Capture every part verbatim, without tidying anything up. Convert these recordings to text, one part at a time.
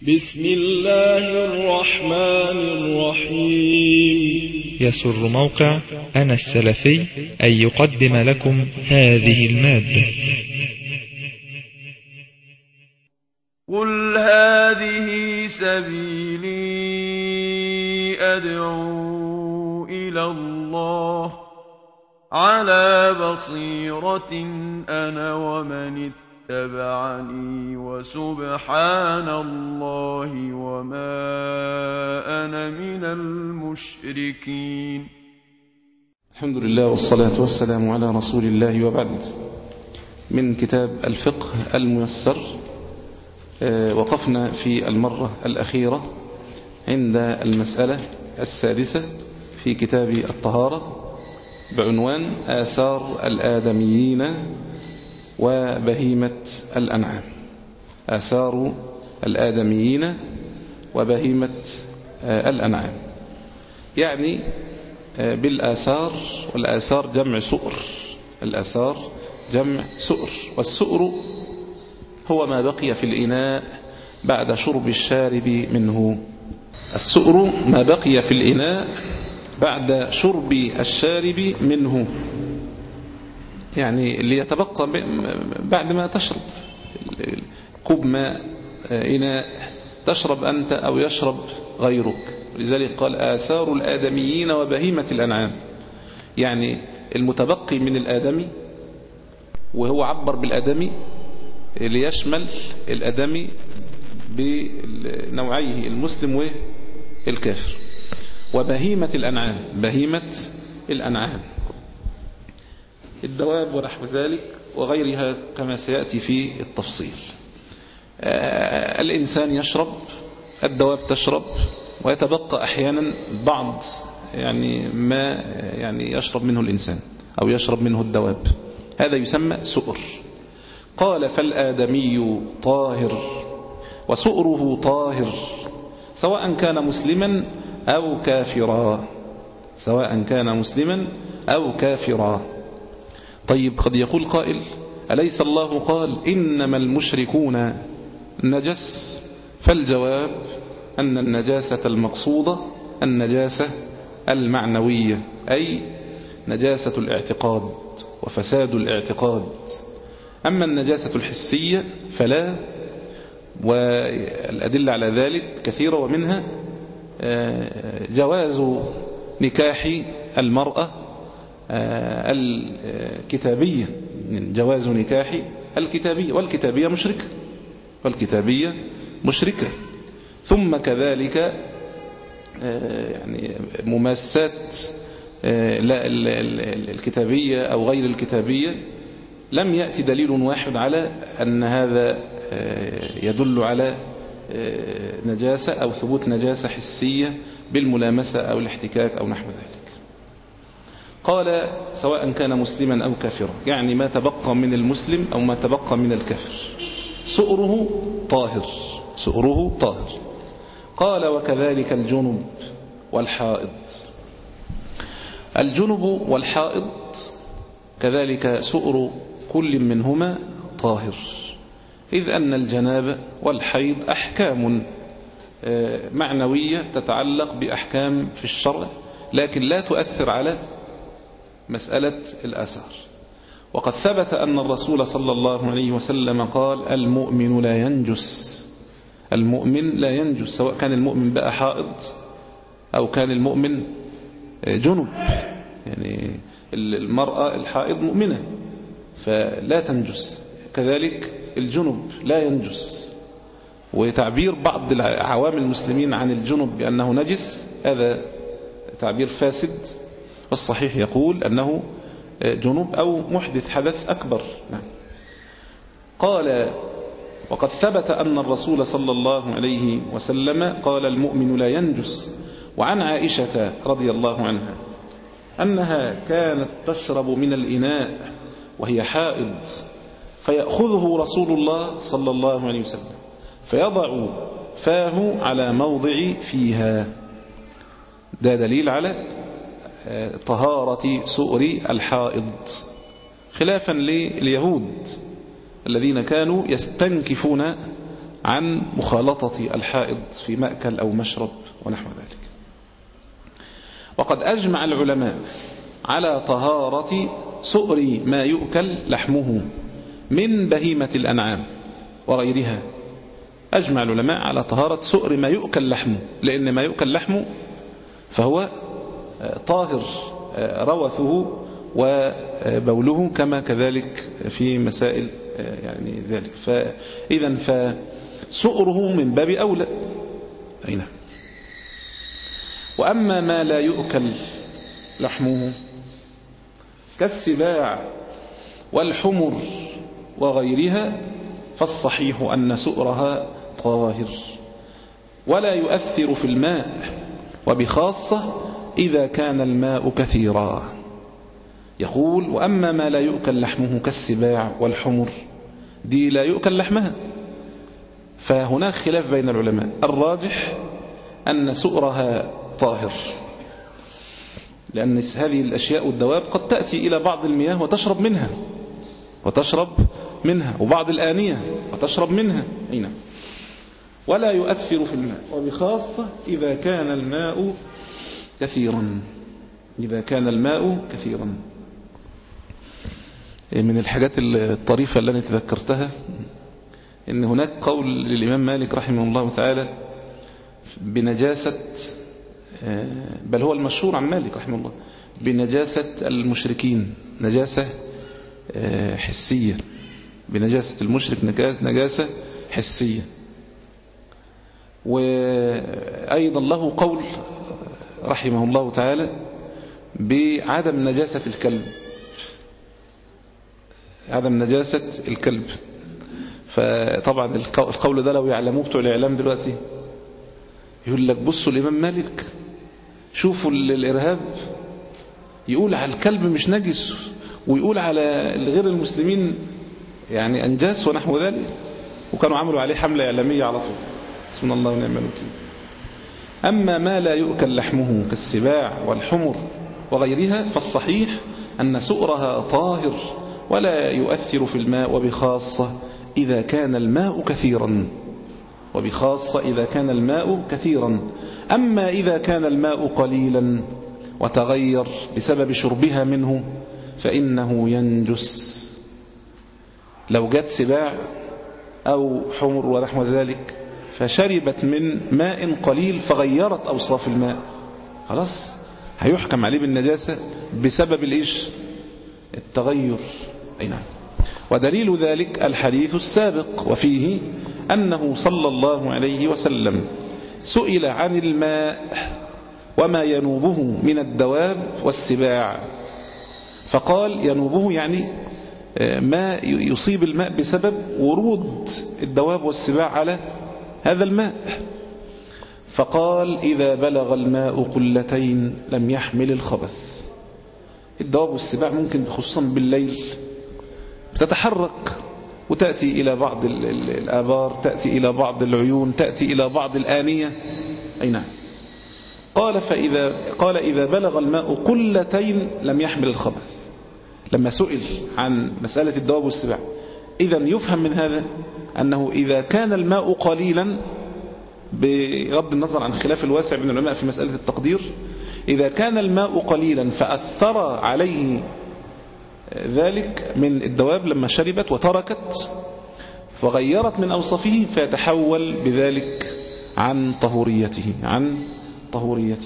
بسم الله الرحمن الرحيم. يسر موقع أنا السلفي أن يقدم لكم هذه المادة. قل هذه سبيلي أدعو إلى الله على بصيرة أنا ومن اتبعني وسبحان الله وما أنا من المشركين. الحمد لله والصلاة والسلام على رسول الله، وبعد. من كتاب الفقه الميسر، وقفنا في المرة الأخيرة عند المسألة السادسة في كتاب الطهارة بعنوان آثار الآدميين وبهيمة الأنعام. آثار الآدميين وبهيمة الأنعام، يعني بالآثار، والآثار جمع سؤر. الآثار جمع سؤر، والسؤر هو ما بقي في الإناء بعد شرب الشارب منه. السؤر ما بقي في الإناء بعد شرب الشارب منه، يعني اللي يتبقى بعد ما تشرب كوب ماء، إناء تشرب أنت أو يشرب غيرك. لذلك قال آثار الآدميين وبهيمة الأنعام، يعني المتبقي من الآدمي، وهو عبر بالآدمي ليشمل الآدمي بنوعيه المسلم والكافر. وبهيمة الأنعام، بهيمة الأنعام الدواب ونحو ذلك وغيرها كما سيأتي في التفصيل. آه الإنسان يشرب، الدواب تشرب، ويتبقى أحيانا بعض يعني ما يعني يشرب منه الإنسان أو يشرب منه الدواب، هذا يسمى سؤر. قال فالآدمي طاهر وسؤره طاهر سواء كان مسلما أو كافرا، سواء كان مسلما أو كافرا. طيب، قد يقول قائل أليس الله قال إنما المشركون نجس؟ فالجواب أن النجاسة المقصودة النجاسة المعنوية، أي نجاسة الاعتقاد وفساد الاعتقاد. أما النجاسة الحسية فلا، والأدلة على ذلك كثيرة، ومنها جواز نكاح المرأة الكتابية، جواز نكاح الكتابية، والكتابية مشركة، والكتابية مشركة. ثم كذلك يعني مماسات الكتابية أو غير الكتابية لم يأتي دليل واحد على أن هذا يدل على نجاسة أو ثبوت نجاسة حسية بالملامسة أو الاحتكاك أو نحو ذلك. قال سواء كان مسلما أو كافرا، يعني ما تبقى من المسلم أو ما تبقى من الكافر سؤره طاهر، سؤره طاهر. قال وكذلك الجنب والحائض. الجنب والحائض كذلك سؤر كل منهما طاهر، إذ أن الجنابة والحيض أحكام معنوية تتعلق بأحكام في الشرع، لكن لا تؤثر على مسألة الآثار. وقد ثبت أن الرسول صلى الله عليه وسلم قال المؤمن لا ينجس، المؤمن لا ينجس، سواء كان المؤمن بقى حائض أو كان المؤمن جنب. يعني المرأة الحائض مؤمنة فلا تنجس، كذلك الجنب لا ينجس. وتعبير بعض العوام المسلمين عن الجنب بأنه نجس هذا تعبير فاسد، والصحيح يقول أنه جنوب أو محدث حدث أكبر. نعم. قال وقد ثبت أن الرسول صلى الله عليه وسلم قال المؤمن لا ينجس. وعن عائشة رضي الله عنها أنها كانت تشرب من الإناء وهي حائض، فيأخذه رسول الله صلى الله عليه وسلم فيضع فاه على موضع فيها. ده دليل على طهارة سؤر الحائض، خلافا لليهود الذين كانوا يستنكفون عن مخالطة الحائض في مأكل أو مشرب ونحو ذلك. وقد أجمع العلماء على طهارة سؤر ما يؤكل لحمه من بهيمة الأنعام وغيرها. أجمع العلماء على طهارة سؤر ما يؤكل لحمه، لأن ما يؤكل لحمه فهو طاهر روثه وبوله كما كذلك في مسائل يعني ذلك. فإذا فسؤره من باب أولى. أين؟ وأما ما لا يؤكل لحمه كالسباع والحمر وغيرها فالصحيح أن سؤرها طاهر ولا يؤثر في الماء، وبخاصة إذا كان الماء كثيرا. يقول وأما ما لا يؤكل لحمه كالسباع والحمر، دي لا يؤكل لحمها، فهناك خلاف بين العلماء. الراجح أن سؤرها طاهر، لأن هذه الأشياء والدواب قد تأتي إلى بعض المياه وتشرب منها وتشرب منها وبعض الآنية وتشرب منها. هنا ولا يؤثر في الماء، وبخاصة إذا كان الماء كثيرا إذا كان الماء كثيرا. من الحاجات الطريفة التي تذكرتها إن هناك قول للإمام مالك رحمه الله تعالى بنجاسة، بل هو المشهور عن مالك رحمه الله، بنجاسة المشركين نجاسة حسية، بنجاسة المشرك نجاسة حسية. وأيضا له قول رحمه الله تعالى بعدم نجاسة الكلب، عدم نجاسة الكلب. فطبعا القول ده لو يعلموه بتوع الإعلام دلوقتي يقول لك بصوا الإمام مالك شوفوا الإرهاب يقول على الكلب مش نجس ويقول على غير المسلمين يعني أنجاس ونحو ذلك، وكانوا عملوا عليه حملة إعلامية على طول. بسم الله ونعم الوكيل. أما ما لا يؤكل لحمه كالسباع والحمر وغيرها فالصحيح أن سؤرها طاهر ولا يؤثر في الماء، وبخاصة إذا كان الماء كثيرا وبخاصة إذا كان الماء كثيرا. أما إذا كان الماء قليلا وتغير بسبب شربها منه فإنه ينجس. لو جت سباع أو حمر ونحو ذلك فشربت من ماء قليل فغيرت أوصاف الماء، خلاص هيحكم عليه بالنجاسة بسبب الإيش؟ التغير. أي نعم. ودليل ذلك الحديث السابق وفيه أنه صلى الله عليه وسلم سئل عن الماء وما ينوبه من الدواب والسباع، فقال ينوبه يعني ما يصيب الماء بسبب ورود الدواب والسباع على هذا الماء، فقال إذا بلغ الماء قلتين لم يحمل الخبث. الدواب والسباع ممكن خصوصا بالليل بتتحرك وتأتي إلى بعض الآبار، تأتي إلى بعض العيون، تأتي إلى بعض الآنية. أي نعم. قال فإذا قال إذا بلغ الماء قلتين لم يحمل الخبث. لما سئل عن مسألة الدواب والسباع، إذن يفهم من هذا أنه إذا كان الماء قليلا، بغض النظر عن خلاف الواسع بين العلماء في مسألة التقدير، إذا كان الماء قليلا فأثر عليه ذلك من الدواب لما شربت وتركت فغيرت من أوصافه فيتحول بذلك عن طهوريته عن طهوريته.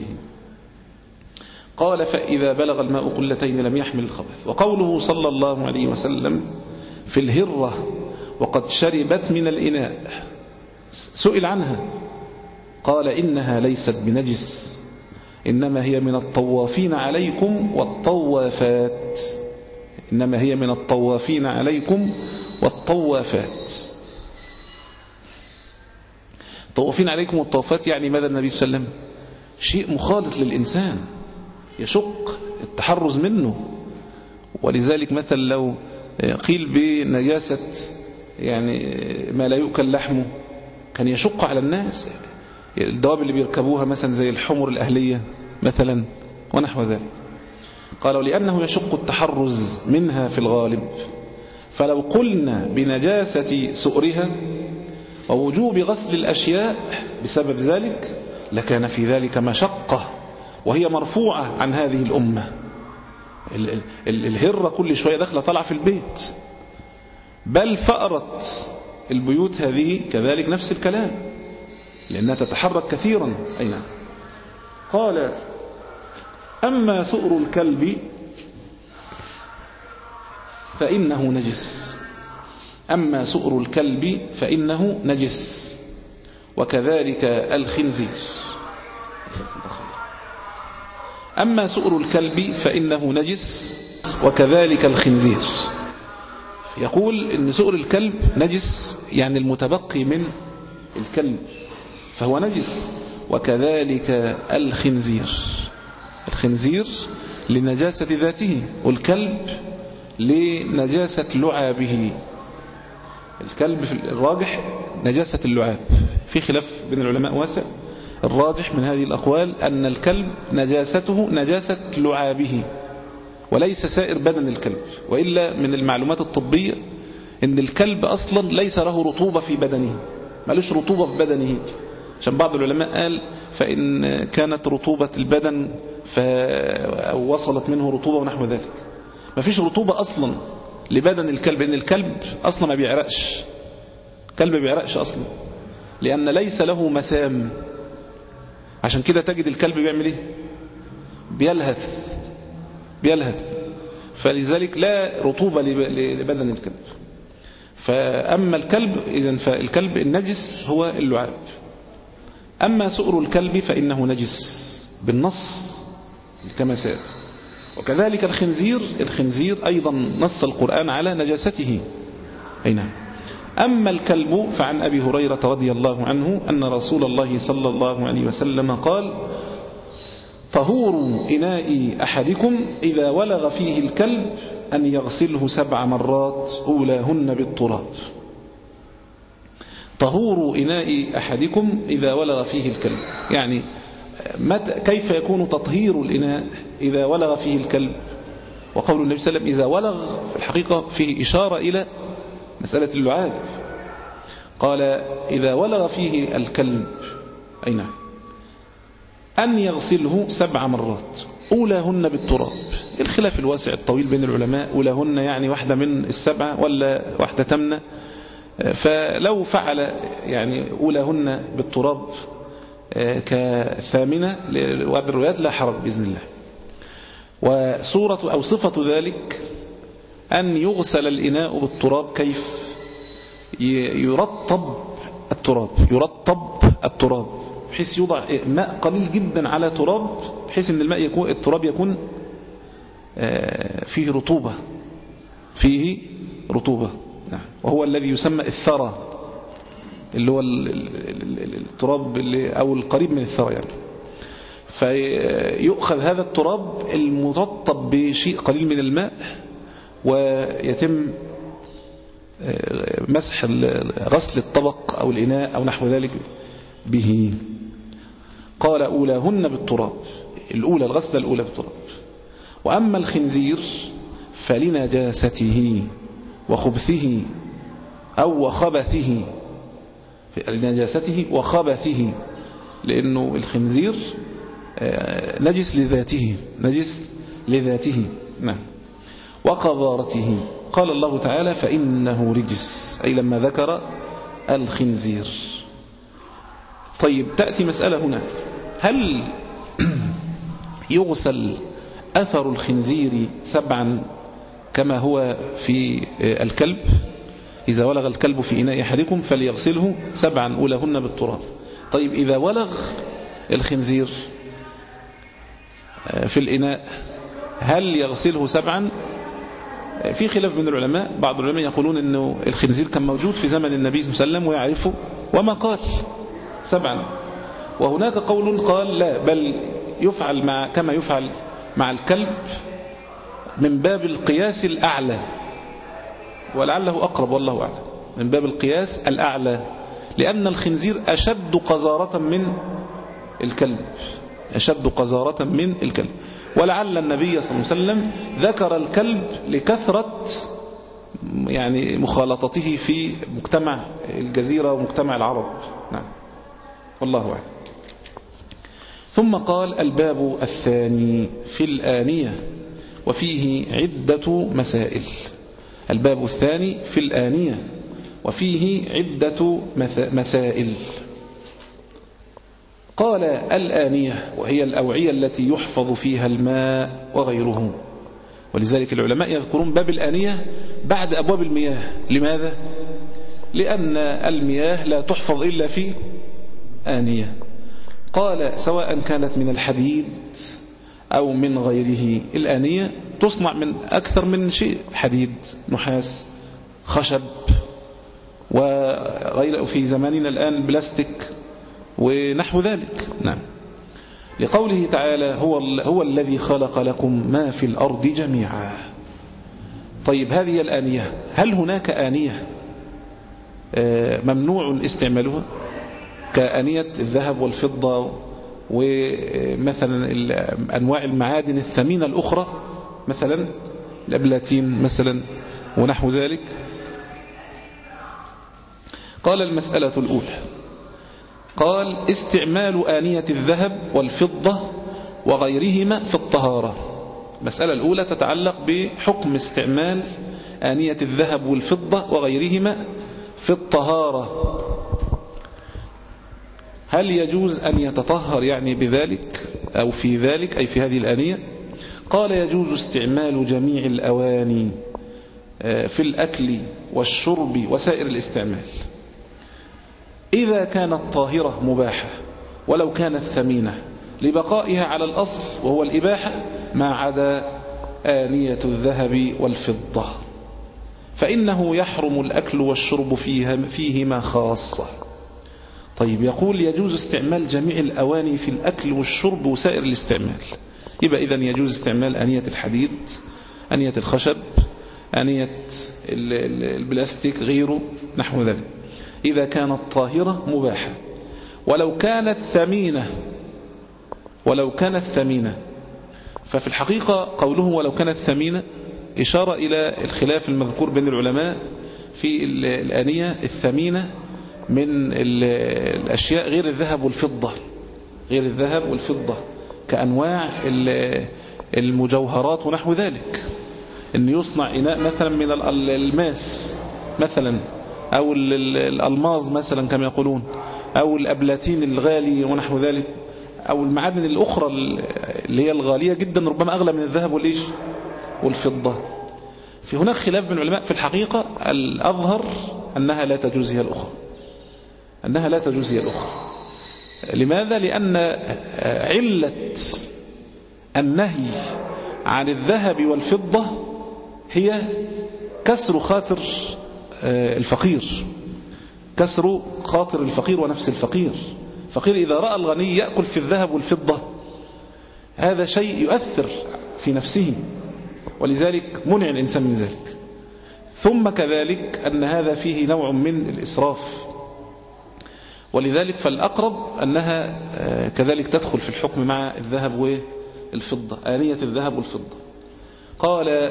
قال فإذا بلغ الماء قلتين لم يحمل الخبث. وقوله صلى الله عليه وسلم في الهرة وقد شربت من الإناء، سئل عنها قال إنها ليست بنجس إنما هي من الطوافين عليكم والطوافات إنما هي من الطوافين عليكم والطوافات. طوافين عليكم والطوافات يعني ماذا النبي صلى الله عليه وسلم؟ شيء مخالط للإنسان يشق التحرز منه، ولذلك مثل لو قيل بنجاسة يعني ما لا يؤكل لحمه كان يشق على الناس، الدواب اللي بيركبوها مثلا زي الحمر الأهلية مثلا ونحو ذلك. قالوا لأنه يشق التحرز منها في الغالب، فلو قلنا بنجاسة سؤرها ووجوب غسل الأشياء بسبب ذلك لكان في ذلك مشقة، وهي مرفوعة عن هذه الأمة. الهرة كل شوية داخلة طالعة في البيت، بل فأرت البيوت هذه كذلك نفس الكلام، لأنها تتحرك كثيرا. أين قال أما ثؤر الكلب فإنه نجس، أما ثؤر الكلب فإنه نجس وكذلك الخنزير. أما ثؤر الكلب فإنه نجس وكذلك الخنزير. يقول إن ثؤر الكلب نجس، يعني المتبقي من الكلب فهو نجس، وكذلك الخنزير. الخنزير لنجاسة ذاته، والكلب لنجاسة لعابه. الكلب في الراجح نجاسة اللعاب، في خلاف بين العلماء واسع. الراجح من هذه الأقوال أن الكلب نجاسته نجاسة لعابه وليس سائر بدن الكلب، وإلا من المعلومات الطبية أن الكلب أصلا ليس له رطوبة في بدنه، مالوش رطوبة في بدنه، عشان بعض العلماء قال فإن كانت رطوبة البدن أو وصلت منه رطوبة ونحو ذلك. ما فيش رطوبة أصلا لبدن الكلب، لأن الكلب أصلا ما بيعرقش، الكلب ما بيعرقش أصلا لأن ليس له مسام. عشان كده تجد الكلب بيعمل إيه؟ بيلهث بيلهث فلذلك لا رطوبة لبدن الكلب. فأما الكلب إذن فالكلب النجس هو اللعاب. أما سؤر الكلب فإنه نجس بالنص كما سيأتي. وكذلك الخنزير، الخنزير أيضا نص القرآن على نجاسته. أي نعم. أما الكلب فعن أبي هريرة رضي الله عنه أن رسول الله صلى الله عليه وسلم قال طهور إناء أحدكم إذا ولغ فيه الكلب أن يغسله سبع مرات أولاهن بالتراب. طهور إناء أحدكم إذا ولغ فيه الكلب، يعني كيف يكون تطهير الإناء إذا ولغ فيه الكلب؟ وقول النبي صلى الله عليه وسلم إذا ولغ في الحقيقة فيه إشارة إلى مسألة اللعاب. قال إذا ولغ فيه الكلب أي نعم أن يغسله سبع مرات أولاهن بالتراب. الخلاف الواسع الطويل بين العلماء، أولاهن يعني واحدة من السبعة ولا واحدة تمنى؟ فلو فعل يعني أولاهن بالتراب كثامنة لوعد الروايات لا حرج بإذن الله. وصورة أو صفة ذلك أن يغسل الإناء بالتراب. كيف؟ يرطب التراب، يرطب التراب بحيث يوضع ماء قليل جدا على تراب بحيث أن الماء يكون التراب يكون فيه رطوبة، فيه رطوبة نعم. وهو الذي يسمى الثرى، اللي هو التراب اللي أو القريب من الثرى يعني. فيؤخذ هذا التراب المرطب بشيء قليل من الماء ويتم مسح غسل الطبق أو الإناء أو نحو ذلك به. قال أولاهن بالتراب، الأولى الغسلة الأولى بالتراب. وأما الخنزير فلنجاسته وخبثه أو وخبثه، لنجاسته وخبثه، لأنه الخنزير نجس لذاته، نجس لذاته نعم. وقذارته، قال الله تعالى فإنه رجس، أي لما ذكر الخنزير. طيب تأتي مسألة هنا، هل يغسل أثر الخنزير سبعا كما هو في الكلب؟ إذا ولغ الكلب في إناء أحدكم فليغسله سبعا أولهن بالتراب. طيب إذا ولغ الخنزير في الإناء هل يغسله سبعا؟ في خلاف بين العلماء. بعض العلماء يقولون أنه الخنزير كان موجود في زمن النبي صلى الله عليه وسلم ويعرفه وما قال سبعا، وهناك قول قال لا، بل يفعل مع كما يفعل مع الكلب من باب القياس الأعلى، ولعله أقرب والله أعلم، من باب القياس الأعلى، لأن الخنزير أشد قذارة من الكلب، أشد قذارة من الكلب. ولعل النبي صلى الله عليه وسلم ذكر الكلب لكثرة يعني مخالطته في مجتمع الجزيرة ومجتمع العرب. نعم والله أعلم. ثم قال الباب الثاني في الآنية وفيه عدة مسائل. الباب الثاني في الآنية وفيه عدة مسائل. قال الآنية وهي الأوعية التي يحفظ فيها الماء وغيره. ولذلك العلماء يذكرون باب الآنية بعد أبواب المياه. لماذا؟ لأن المياه لا تحفظ إلا في آنية. قال سواء كانت من الحديد أو من غيره. الآنية تصنع من أكثر من شيء، حديد، نحاس، خشب، وغير في زماننا الآن بلاستيك ونحو ذلك. نعم. لقوله تعالى هو, هو الذي خلق لكم ما في الأرض جميعا. طيب هذه الآنية، هل هناك آنية ممنوع استعمالها كآنية الذهب والفضة ومثلا أنواع المعادن الثمينة الأخرى، مثلا الأبلاتين مثلا ونحو ذلك؟ قال المسألة الأولى، قال استعمال آنية الذهب والفضة وغيرهما في الطهارة. المسألة الأولى تتعلق بحكم استعمال آنية الذهب والفضة وغيرهما في الطهارة. هل يجوز أن يتطهر يعني بذلك أو في ذلك، أي في هذه الآنية؟ قال يجوز استعمال جميع الأواني في الأكل والشرب وسائر الاستعمال إذا كانت طاهرة مباحة ولو كانت ثمينة لبقائها على الأصل وهو الإباحة، ما عدا آنية الذهب والفضة فإنه يحرم الأكل والشرب فيها فيهما خاصة. طيب يقول يجوز استعمال جميع الأواني في الأكل والشرب وسائر الاستعمال. يبقى إذن يجوز استعمال آنية الحديد، آنية الخشب، آنية البلاستيك، غيره نحو ذلك، إذا كانت طاهرة مباحة. ولو كانت ثمينة ولو كانت ثمينة ففي الحقيقة قوله ولو كانت ثمينة إشارة إلى الخلاف المذكور بين العلماء في الآنية الثمينة من الأشياء غير الذهب والفضة، غير الذهب والفضة كأنواع المجوهرات ونحو ذلك، أن يصنع إناء مثلا من الماس مثلا أو الألماظ مثلا كما يقولون، أو الأبلاتين الغالي ونحو ذلك، أو المعادن الأخرى اللي هي الغالية جدا ربما أغلى من الذهب والإيش والفضة. في هناك خلاف بين العلماء. في الحقيقة الأظهر أنها لا تجوز هي الأخرى، أنها لا تجوز هي الأخرى. لماذا؟ لأن علة النهي عن الذهب والفضة هي كسر خاطر الفقير، كسر خاطر الفقير ونفس الفقير. فقير إذا رأى الغني يأكل في الذهب والفضة هذا شيء يؤثر في نفسه، ولذلك منع الإنسان من ذلك. ثم كذلك أن هذا فيه نوع من الإسراف، ولذلك فالأقرب أنها كذلك تدخل في الحكم مع الذهب والفضة، آنية الذهب والفضة. قال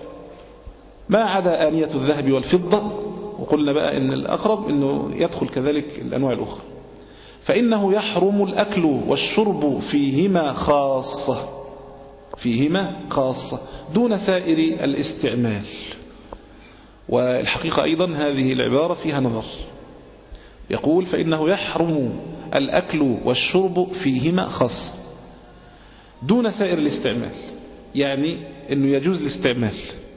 ما عدا آنية الذهب والفضة، وقلنا بقى إن الأقرب أنه يدخل كذلك الأنواع الأخرى، فإنه يحرم الأكل والشرب فيهما خاصة، فيهما خاصة دون سائر الاستعمال. والحقيقة أيضا هذه العبارة فيها نظر. يقول فإنه يحرم الأكل والشرب فيهما خاصة دون سائر الاستعمال، يعني أنه يجوز الاستعمال،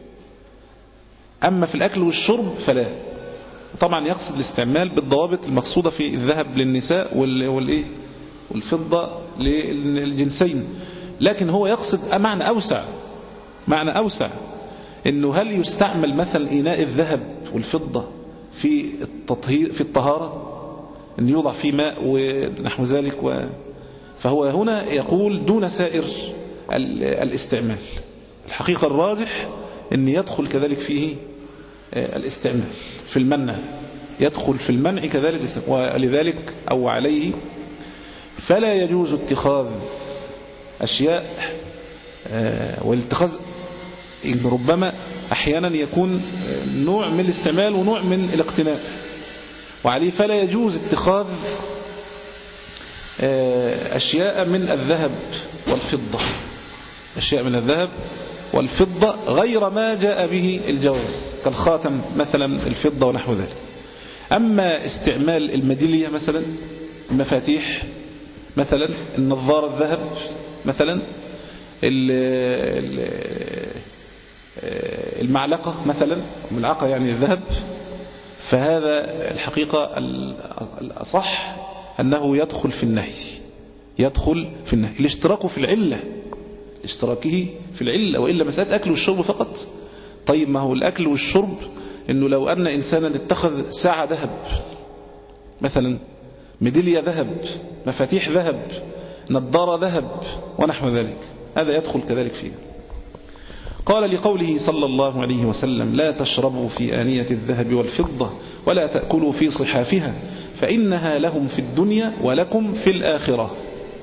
أما في الأكل والشرب فلا. طبعا يقصد الاستعمال بالضوابط المقصودة في الذهب للنساء والإيه والفضة للجنسين، لكن هو يقصد معنى أوسع، معنى أوسع إنه هل يستعمل مثلا إناء الذهب والفضة في التطهير في الطهارة، إن يوضع فيه ماء ونحو ذلك و... فهو هنا يقول دون سائر الاستعمال. الحقيقة الراجح أن يدخل كذلك فيه الاستعمال في المنع، يدخل في المنع كذلك، ولذلك أو عليه فلا يجوز اتخاذ أشياء والاتخاذ إن ربما أحيانا يكون نوع من الاستعمال ونوع من الاقتناء، وعليه فلا يجوز اتخاذ أشياء من الذهب والفضة أشياء من الذهب والفضة غير ما جاء به الجواز، كالخاتم مثلا الفضة ونحو ذلك. أما استعمال الميدالية مثلا، المفاتيح مثلا، النظارة الذهب مثلا، المعلقة مثلا، الملعقة يعني الذهب، فهذا الحقيقة الأصح أنه يدخل في النهي يدخل في النهي الاشتراك في العلة اشتراكه في العلة، وإلا مسألة أكل والشرب فقط. طيب ما هو الأكل والشرب إنه لو أن إنسانا اتخذ ساعة ذهب مثلا، ميدالية ذهب، مفاتيح ذهب، نظارة ذهب ونحو ذلك، هذا يدخل كذلك فيه. قال لقوله صلى الله عليه وسلم: لا تشربوا في آنية الذهب والفضة ولا تأكلوا في صحافها فإنها لهم في الدنيا ولكم في الآخرة.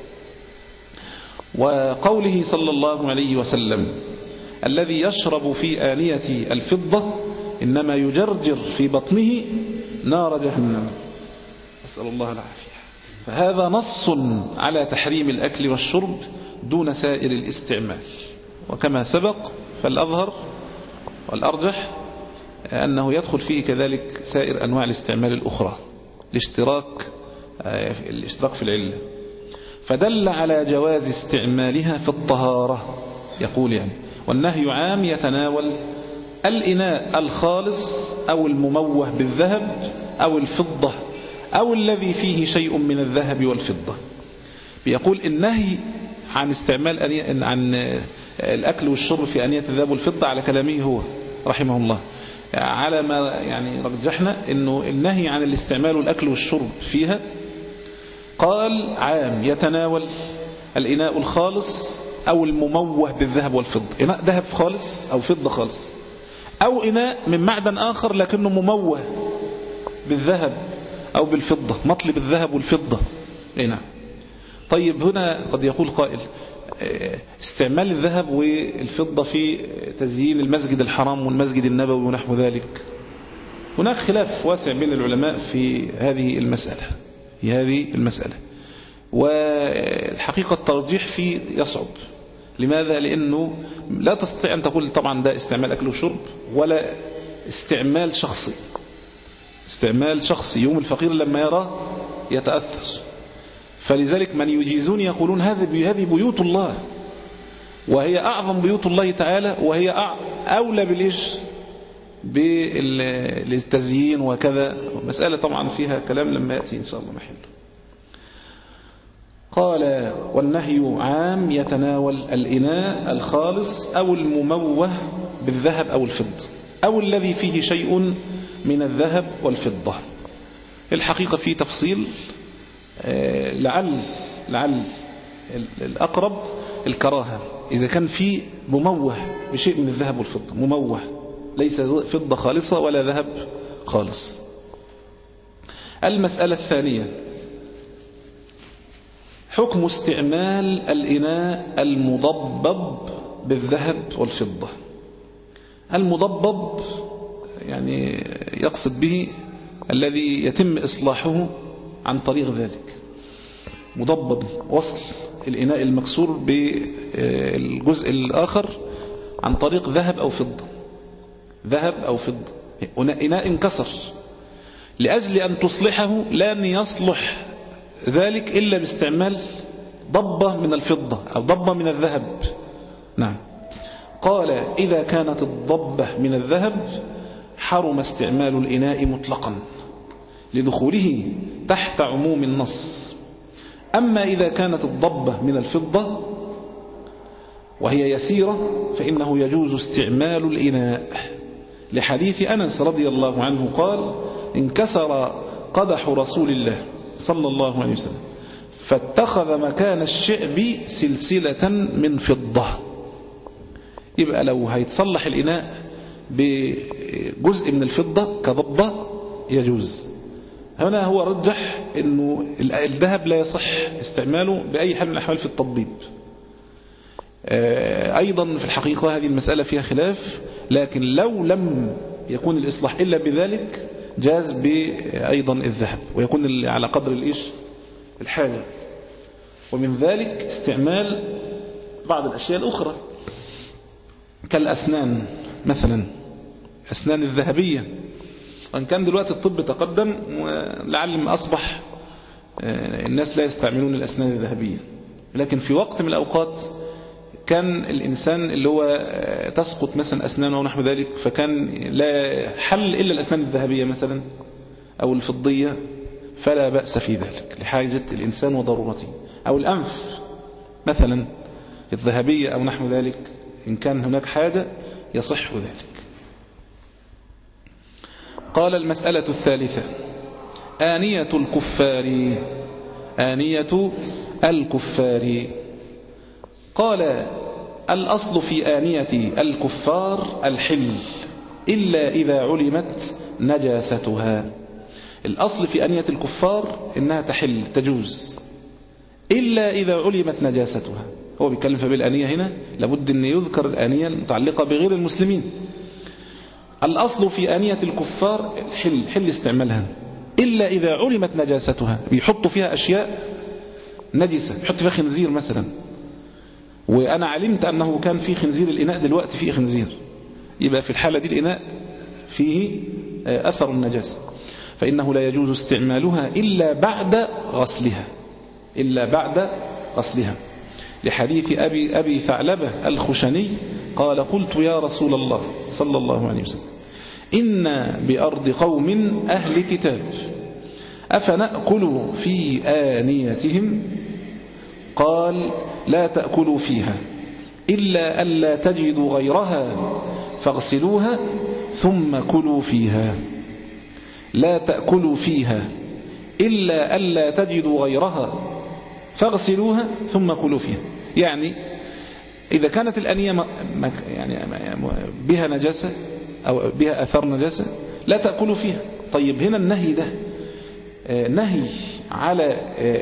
وقوله صلى الله عليه وسلم: الذي يشرب في آنية الفضة إنما يجرجر في بطنه نار جهنم، أسأل الله العافية. فهذا نص على تحريم الأكل والشرب دون سائر الاستعمال، وكما سبق فالأظهر والأرجح أنه يدخل فيه كذلك سائر أنواع الاستعمال الأخرى، الاشتراك الاشتراك في العلة. فدل على جواز استعمالها في الطهارة، يقول يعني والنهي عام يتناول الإناء الخالص أو المموه بالذهب أو الفضة أو الذي فيه شيء من الذهب والفضة. بيقول النهي عن استعمال أني... عن الأكل والشرب في آنية الذهب والفضة على كلامه هو رحمه الله، على ما يعني رجحنا إنه النهي عن الاستعمال والأكل والشرب فيها قال عام يتناول الإناء الخالص أو المموه بالذهب والفضة، إناء ذهب خالص أو فضة خالص، أو إناء من معدن آخر لكنه مموه بالذهب أو بالفضة، مطلب الذهب والفضة. نعم. طيب هنا قد يقول قائل: استعمال الذهب والفضة في تزيين المسجد الحرام والمسجد النبوي ونحو ذلك، هناك خلاف واسع بين العلماء في هذه المسألة في هذه المسألة والحقيقة الترجيح فيه يصعب. لماذا؟ لأنه لا تستطيع أن تقول طبعا ده استعمال أكل وشرب ولا استعمال شخصي. استعمال شخصي يوم الفقير لما يرى يتأثر، فلذلك من يجيزون يقولون هذه هذه بيوت الله، وهي أعظم بيوت الله تعالى، وهي أولى بالإيش بالتزيين وكذا. مسألة طبعا فيها كلام لما يأتي إن شاء الله محله. قال والنهي عام يتناول الإناء الخالص أو المموه بالذهب أو الفضة أو الذي فيه شيء من الذهب والفضة. الحقيقة في تفصيل، لعل لعل الأقرب الكراهة إذا كان في مموه بشيء من الذهب والفضة، مموه ليس فضة خالصة ولا ذهب خالص. المسألة الثانية: حكم استعمال الإناء المضبب بالذهب والفضة. المضبب يعني يقصد به الذي يتم إصلاحه عن طريق ذلك، مضبب وصل الإناء المكسور بالجزء الآخر عن طريق ذهب أو فضة، ذهب أو فضة. إناء انكسر، لأجل أن تصلحه لن يصلح ذلك إلا باستعمال ضبة من الفضة أو ضبة من الذهب. نعم. قال إذا كانت الضبة من الذهب حرم استعمال الإناء مطلقا لدخوله تحت عموم النص. أما إذا كانت الضبة من الفضة وهي يسيرة فإنه يجوز استعمال الإناء، لحديث أنس رضي الله عنه قال: انكسر قدح رسول الله صلى الله عليه وسلم فاتخذ مكان الشعب سلسلة من فضة. يبقى لو هيتصلح الإناء بجزء من الفضة كضبة يجوز. هنا هو رجح أنه الذهب لا يصح استعماله بأي حال من الأحوال في التطبيب. أيضا في الحقيقة هذه المسألة فيها خلاف، لكن لو لم يكون الإصلاح إلا بذلك جاز بأيضا الذهب، ويكون على قدر الإيش الحاجة. ومن ذلك استعمال بعض الأشياء الأخرى كالأسنان مثلا، أسنان الذهبية، وإن كان دلوقتي الطب تقدم ولعل ما أصبح الناس لا يستعملون الأسنان الذهبية، لكن في وقت من الأوقات كان الإنسان اللي هو تسقط مثلا أسنانه ونحو ذلك، فكان لا حل إلا الأسنان الذهبية مثلا أو الفضية، فلا بأس في ذلك لحاجة الإنسان وضرورته، أو الأنف مثلا الذهبية أو نحو ذلك، إن كان هناك حاجة يصح ذلك. قال المسألة الثالثة آنية الكفار، آنية الكفار. قال الأصل في آنية الكفار الحل إلا إذا علمت نجاستها. الأصل في آنية الكفار إنها تحل تجوز إلا إذا علمت نجاستها. هو بيتكلم في بالآنية هنا لابد أن يذكر الآنية المتعلقة بغير المسلمين. الأصل في آنية الكفار الحل، حل استعمالها إلا إذا علمت نجاستها. بيحطوا فيها أشياء نجسة، بيحط فيها خنزير مثلا، وأنا علمت أنه كان في خنزير، الإناء دلوقتي فيه خنزير، يبقى في الحالة دي الإناء فيه أثر النجاسة، فإنه لا يجوز استعمالها إلا بعد غسلها، إلا بعد غسلها، لحديث أبي, أبي ثعلبة الخشني قال قلت يا رسول الله صلى الله عليه وسلم إن بأرض قوم أهل كتاب أفنأكل في آنيتهم؟ قال لا تأكلوا فيها إلا ألا تجدوا غيرها فاغسلوها ثم كلوا فيها. لا تأكلوا فيها إلا ألا تجدوا غيرها فاغسلوها ثم كلوا فيها. يعني إذا كانت الآنية يعني بها نجاسة أو بها أثر نجاسة لا تأكلوا فيها. طيب هنا النهي ده نهي على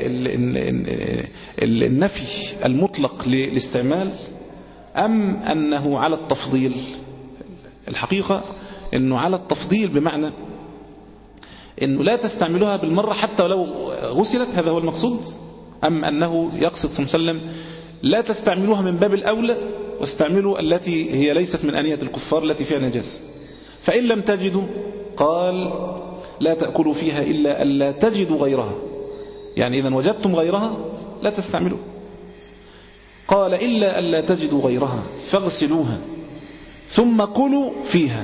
النفي المطلق للاستعمال أم أنه على التفضيل؟ الحقيقة أنه على التفضيل، بمعنى أنه لا تستعملوها بالمرة حتى ولو غسلت، هذا هو المقصود، أم أنه يقصد صلى الله عليه وسلم لا تستعملوها من باب الأولى واستعملوا التي هي ليست من آنية الكفار التي فيها نجاسة، فإن لم تجدوا قال لا تأكلوا فيها إلا ألا تجدوا غيرها، يعني إذا وجدتم غيرها لا تستعملوا. قال إلا ألا تجدوا غيرها فاغسلوها ثم كلوا فيها.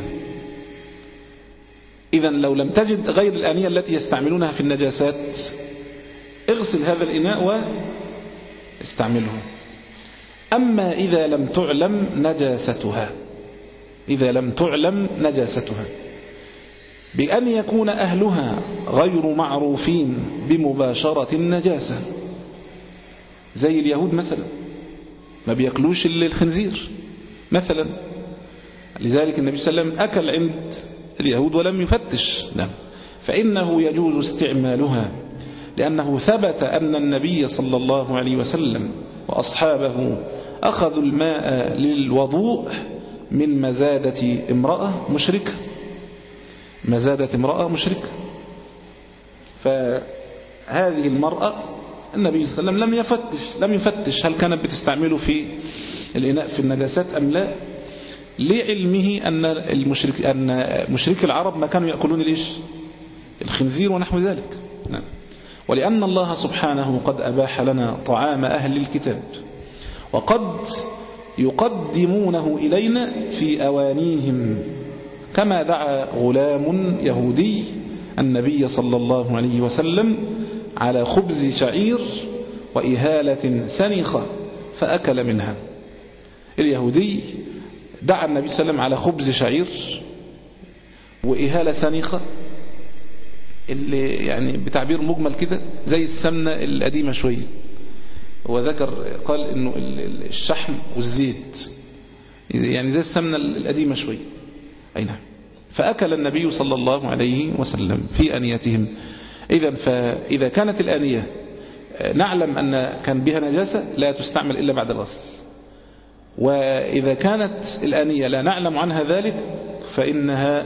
إذا لو لم تجد غير الآنية التي يستعملونها في النجاسات اغسل هذا الإناء واستعمله. أما إذا لم تعلم نجاستها، إذا لم تعلم نجاستها بأن يكون أهلها غير معروفين بمباشرة النجاسة، زي اليهود مثلا ما بيأكلوش الخنزير مثلا، لذلك النبي صلى الله عليه وسلم أكل عند اليهود ولم يفتش، نعم، فإنه يجوز استعمالها، لأنه ثبت أن النبي صلى الله عليه وسلم وأصحابه أخذوا الماء للوضوء من مزادة امرأة مشركة، مزادة امرأة مشركة. فهذه المرأة النبي صلى الله عليه وسلم لم يفتش لم يفتش هل كانت بتستعمله في الإناء في النجاسات أم لا، لعلمه أن المشرك أن مشرك العرب ما كانوا يأكلون ليش الخنزير ونحو ذلك، نعم. ولأن الله سبحانه قد أباح لنا طعام أهل الكتاب، وقد يقدمونه إلينا في أوانيهم، كما دعا غلام يهودي النبي صلى الله عليه وسلم على خبز شعير وإهالة سنخة فأكل منها. اليهودي دعا النبي صلى الله عليه وسلم على خبز شعير وإهالة سنخة، اللي يعني بتعبير مجمل كده زي السمنة القديمة شوية، وذكر قال إنه الشحم والزيت يعني زي السمنة القديمة شوية، أي نعم. فأكل النبي صلى الله عليه وسلم في آنيتهم. إذا فإذا كانت الآنية نعلم أن كان بها نجاسة لا تستعمل إلا بعد الغسل، وإذا كانت الآنية لا نعلم عنها ذلك فإنها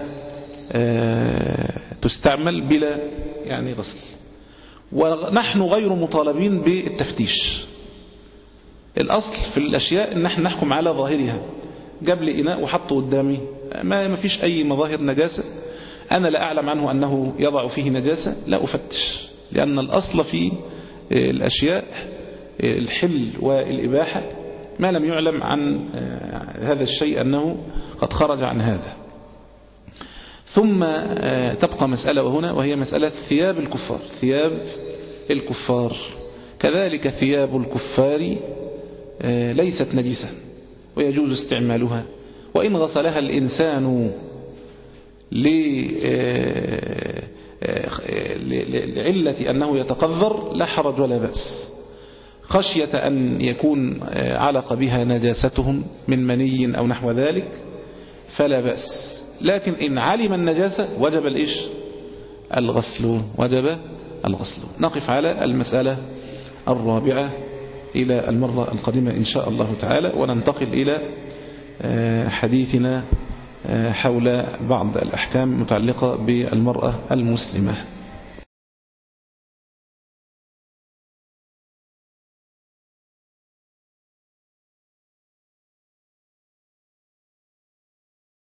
تستعمل بلا يعني غسل. ونحن غير مطالبين بالتفتيش. الأصل في الأشياء أن نحن نحكم على ظاهرها. جاب لي إناء وحطه قدامي ما فيش أي مظاهر نجاسة، أنا لا أعلم عنه أنه يضع فيه نجاسة، لا أفتش، لأن الأصل في الأشياء الحل والإباحة ما لم يعلم عن هذا الشيء أنه قد خرج عن هذا. ثم تبقى مسألة وهنا، وهي مسألة ثياب الكفار. ثياب الكفار كذلك ثياب الكفار ليست نجسة ويجوز استعمالها، وإن غسلها الإنسان لعلة أنه يتقذر لا حرج ولا بأس، خشية أن يكون علق بها نجاستهم من مني أو نحو ذلك فلا بأس. لكن إن علم النجاسة وجب الإيش؟ الغسل، وجب الغسل. نقف على المسألة الرابعة إلى المرة القادمة إن شاء الله تعالى، وننتقل إلى حديثنا حول بعض الأحكام المتعلقة بالمرأة المسلمة.